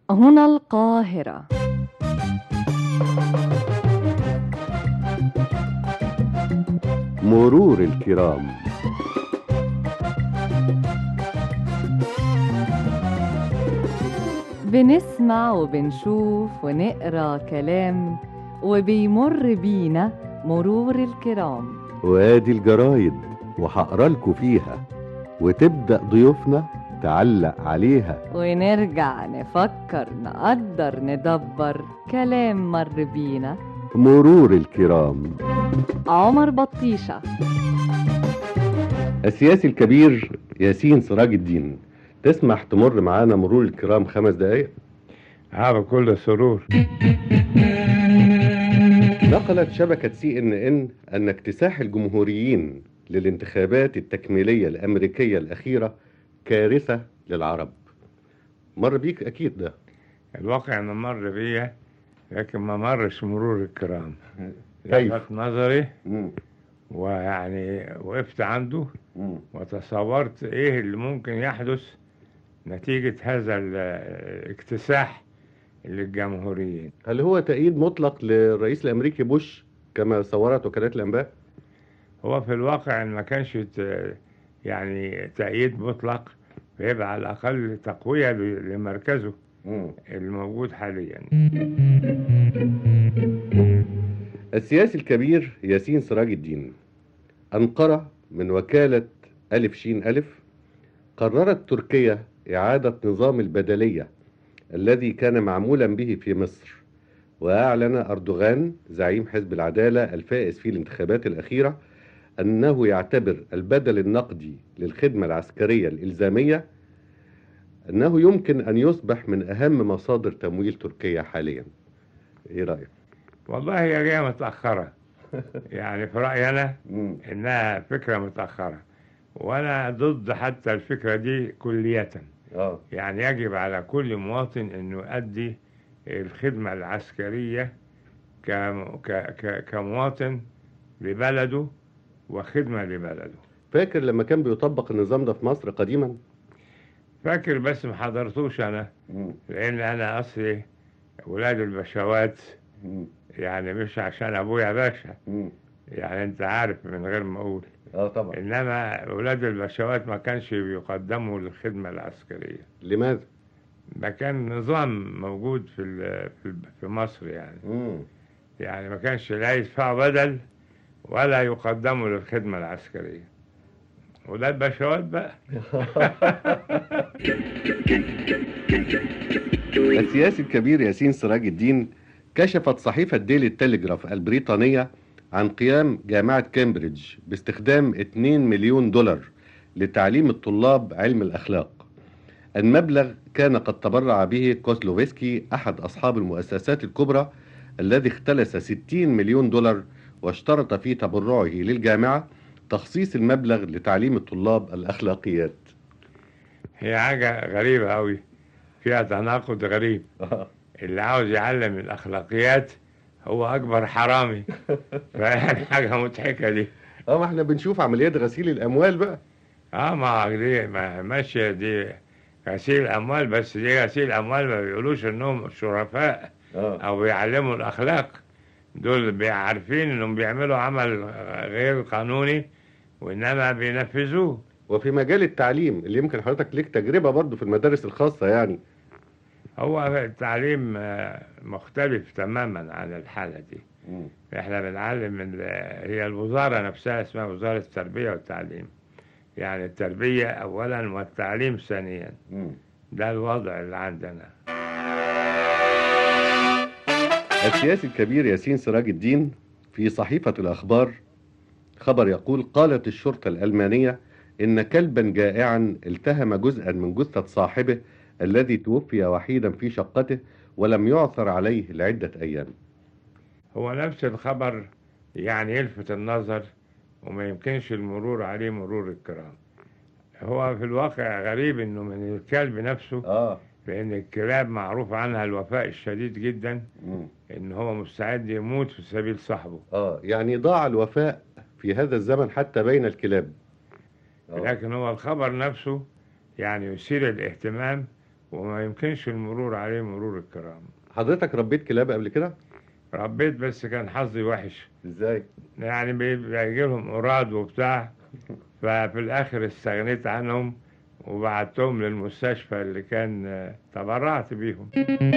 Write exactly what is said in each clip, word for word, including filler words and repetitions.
هنا القاهرة. مرور الكرام. بنسمع وبنشوف ونقرا كلام وبيمر بينا مرور الكرام. وادي الجرايد وهقرا لكم فيها، وتبدأ ضيوفنا تعلق عليها، ونرجع نفكر نقدر ندبر كلام مر بينا. مرور الكرام. عمر بطيشة. السياسي الكبير ياسين سراج الدين، تسمح تمر معانا مرور الكرام خمس دقايق؟ اه، بكل سرور. نقلت شبكة سي ان ان ان اكتساح الجمهوريين للانتخابات التكميلية الامريكية الاخيرة كارثة للعرب. مر بيك اكيد ده. الواقع انه مر بيا، لكن ما مرش مرور الكرام. كيف؟ لفت نظري مم. ويعني وقفت عنده مم. وتصورت ايه اللي ممكن يحدث نتيجة هذا الاكتساح للجمهوريين. هل هو تأييد مطلق للرئيس الامريكي بوش كما صورت وكالات الانباء؟ هو في الواقع ان ما كانش ت- يعني تأييد مطلق، فيبقى على الاقل تقوية ل- لمركزه مم. الموجود حاليا. السياسي الكبير ياسين سراج الدين، أنقرة من وكالة ألف شين ألف قررت تركيا إعادة نظام البدلية الذي كان معمولا به في مصر، وأعلن أردوغان زعيم حزب العدالة الفائز في الانتخابات الأخيرة أنه يعتبر البدل النقدي للخدمة العسكرية الإلزامية أنه يمكن أن يصبح من أهم مصادر تمويل تركيا حاليا. إيه رأيك؟ والله هي جاية متأخرة. يعني في رأيي أنا مم. إنها فكرة متأخرة، وأنا ضد حتى الفكرة دي كلية. آه. يعني يجب على كل مواطن إنه يؤدي الخدمة العسكرية ك... ك... ك... كمواطن لبلده وخدمة لبلده. فاكر لما كان بيطبق النظام ده في مصر قديما؟ فاكر، بس ما حضرتوش أنا، لأن أنا أصلي ولاد البشوات، يعني مش عشان أبويا باشا، يعني أنت عارف من غير ما أقول. اه طبعا. إنما ولاد البشوات ما كانش بيقدموا للخدمة العسكرية. لماذا؟ ما كان نظام موجود في ال- في ال- في مصر يعني. مم. يعني ما كانش لا يدفعوا بدل ولا يقدموا للخدمة العسكرية. ولاد البشوات بقى. السياسي الكبير ياسين سراج الدين، كشفت صحيفة ديلي تيليجراف البريطانية عن قيام جامعة كامبريدج باستخدام اثنين مليون دولار لتعليم الطلاب علم الأخلاق. المبلغ كان قد تبرع به كوسلوفسكي أحد أصحاب المؤسسات الكبرى الذي اختلس ستين مليون دولار، واشترط في تبرعه للجامعة تخصيص المبلغ لتعليم الطلاب الأخلاقيات. هي حاجة غريبة أوي، فيها تناقض غريب. اللي عاوز يعلم الأخلاقيات هو أكبر حرامي. فيعني حاجة مضحكة دي. اه، ما احنا بنشوف عمليات غسيل الأموال بقى. اه، ما دي ما- ماشية دي غسيل أموال، بس دي غسيل أموال ما بيقولوش إنهم شرفاء اه. أو بيعلموا الأخلاق. دول عارفين إنهم بيعملوا عمل غير قانوني وإنما بينفذوه. وفي مجال التعليم اللي يمكن حضرتك ليك تجربة برضو في المدارس الخاصة يعني. هو التعليم آه، مختلف تماما عن الحالة دي. مم. احنا بنعلم من هي الوزارة نفسها اسمها وزارة التربية والتعليم، يعني التربية أولا والتعليم ثانيا. مم. ده الوضع اللي عندنا. السياسي الكبير ياسين سراج الدين، في صحيفة الأخبار خبر يقول: قالت الشرطة الألمانية إن كلبا جائعا التهم جزءا من جثة صاحبه الذي توفي وحيدا في شقته ولم يعثر عليه لعدة أيام. هو نفس الخبر يعني يلفت النظر وما يمكنش المرور عليه مرور الكرام. هو في الواقع غريب انه من الكلب نفسه، آه. لأن الكلاب معروف عنها الوفاء الشديد جدا، مم. إن هو مستعد يموت في سبيل صاحبه. آه يعني ضاع الوفاء في هذا الزمن حتى بين الكلاب. آه. لكن هو الخبر نفسه يعني يثير الاهتمام وما يمكنش المرور عليه مرور الكرام. حضرتك ربيت كلاب قبل كده؟ ربيت، بس كان حظي وحش. ازاي؟ يعني بيجي لهم أوراد وبتاع، ففي الآخر استغنيت عنهم وبعتهم للمستشفى اللي كان آه، تبرعت بيهم.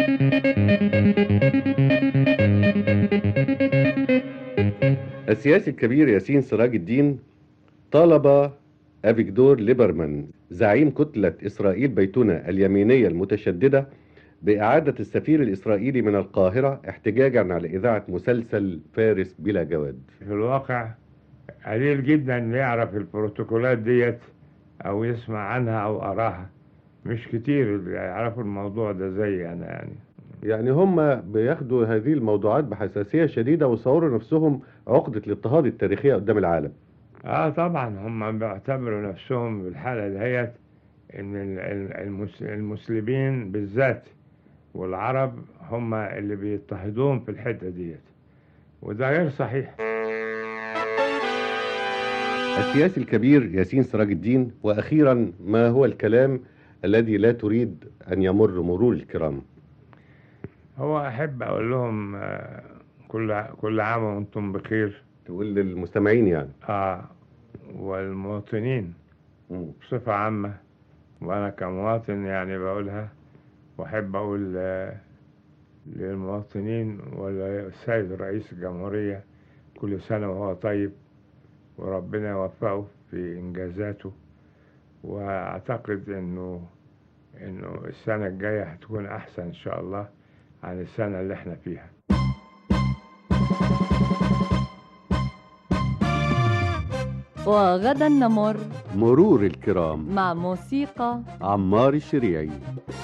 السياسي الكبير ياسين سراج الدين طالب أفيجدور ليبرمان زعيم كتلة إسرائيل بيتونة اليمينية المتشددة بإعادة السفير الإسرائيلي من القاهرة احتجاجا على إذاعة مسلسل فارس بلا جواد. في الواقع قليل جدا اللي يعرف البروتوكولات ديت أو يسمع عنها أو أراها، مش كتير اللي يعرفوا الموضوع ده زي أنا يعني. يعني هم بياخدوا هذه الموضوعات بحساسية شديدة وصوروا نفسهم عقدة الاضطهاد التاريخية قدام العالم. اه طبعا هم بيعتبروا نفسهم بالحالة دهيت ان ال- ال- المس- المسلمين بالذات والعرب هم اللي بيضطهدوهم في الحتة ديت، وده غير صحيح. السياسي الكبير ياسين سراج الدين، وأخيرا ما هو الكلام الذي لا تريد أن يمر مرور الكرام؟ هو احب اقول لهم آه، كل كل عام وانتم بخير. تقول للمستمعين يعني. اه والمواطنين بصفة عامة، وانا كمواطن يعني بقولها، واحب اقول آه، للمواطنين والسيد رئيس الجمهورية كل سنة وهو طيب، وربنا يوفقه في إنجازاته، وأعتقد إنه إنه السنة الجاية هتكون أحسن إن شاء الله عن السنة اللي إحنا فيها. وغدا نمر مرور الكرام مع موسيقى عمار الشريعي.